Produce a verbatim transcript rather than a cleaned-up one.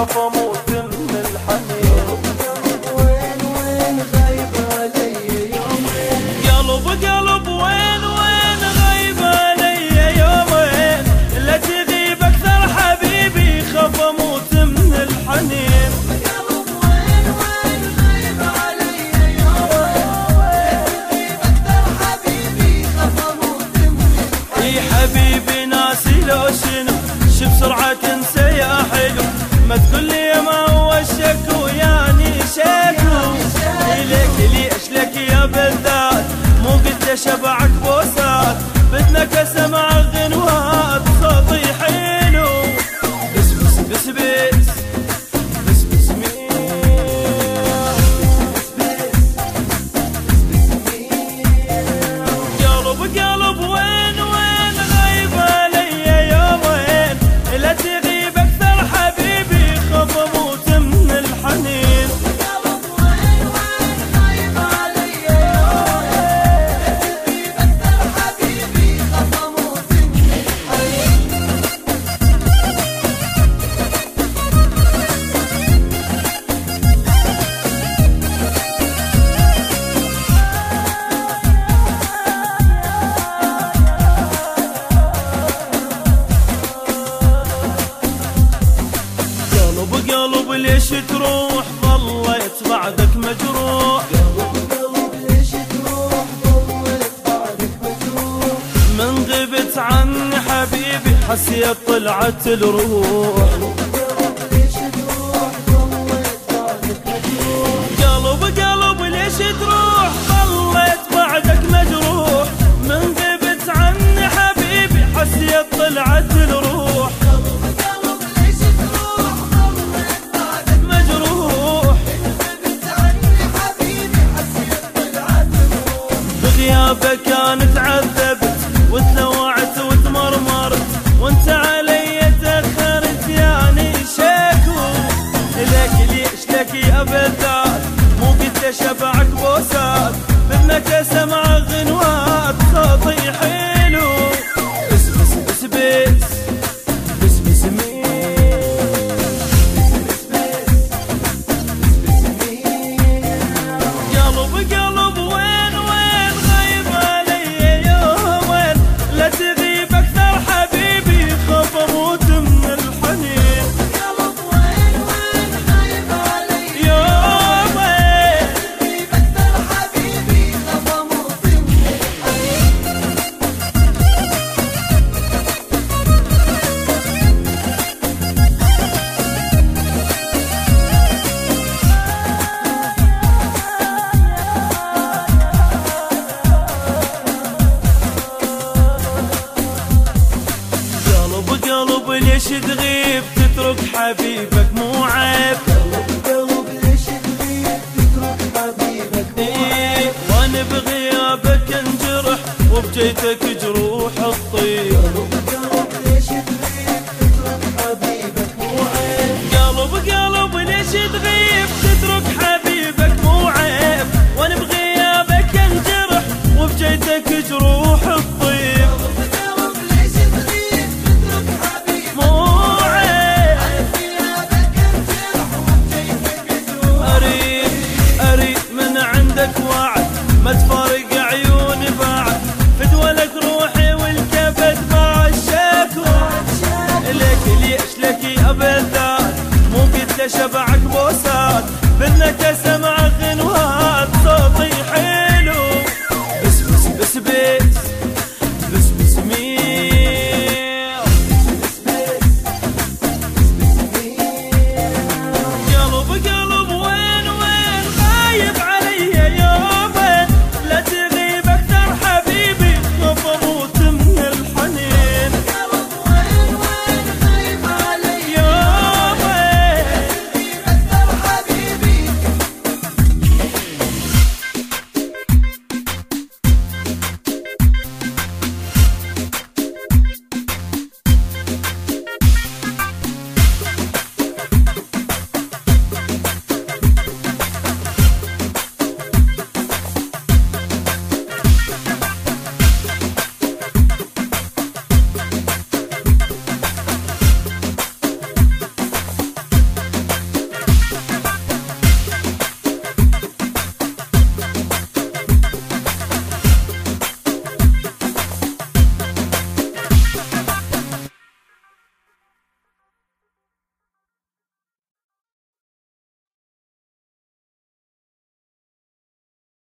خاف اموت من الحنين. وين وين غايب علي يومين، قلب قلب وين وين غايب علي يومين، لا تغيب اكثر حبيبي خاف اموت من الحنين. قلب وين وين غايب علي يومين، لا تغيب اكثر حبيبي خاف اموت من الحنين. اي حبيبي ناسي لو شنو شو بسرعة تنسى يا حلو، ما تقول لي ما هو الشك وياني شكو. ليك ليش لك يا بلدات مو قلت اشبعك بوسات، بدنا كسمع غنوات صوتي حلو. بس بس بس بس بس بس قلب قلب وين وين غايب علي يومين، لا تغيب اكثر حبيبي خاف اموت من الحنين. قلب وين وين غايب علي يومين، لا تغيب اكثر حبيبي خاف اموت من الحنين. قلب قلب ليش تروح ظليت بعدك مجروح، قلب قلب ليش تروح ظليت بعدك مجروح، من غبت عني حبيبي حسيت طلعت الروح. قلب ليش تروح ظليت بعدك مجروح، قلب قلب ليش تروح ظليت بعدك مجروح، من غبت عني حبيبي حسيت طلعت الروح. بغيابك انا تعذبت وتلوعت وتمرمرت، وانت علي تاخرت ياني شكو. لك ليش لك يا بلدات مو قلت اشبعك بوسات، بدنا سمع غنوات صوتي حلو. بس بس بس بس بس بس مين قلب قلب وين وين غايب علي يومين، لا تغيب اكثر حبيبي خاف اموت من الحنين. قلب وين وين غايب علي يومين، لا تغيب اكثر حبيبي خاف اموت من الحنين. قلب ليش تغيب تترك حبيبك مو عيب، قلب قلب ليش تغيب تترك حبيبك مو عيب، وانا بغيابك انجرح وبجيتك جروح الطيب. قلب قلب ليش تغيب تترك حبيبك مو عيب، قلب قلب ليش تغيب تترك حبيبك مو عيب، وانا بغيابك انجرح وبجيتك جروح الطيب. ما تفارق عيوني بعد فدولك روحي والكبد مع الشكوى. لك ليش لك يا بلدات مو قلت اشبعك بوسات، بدنا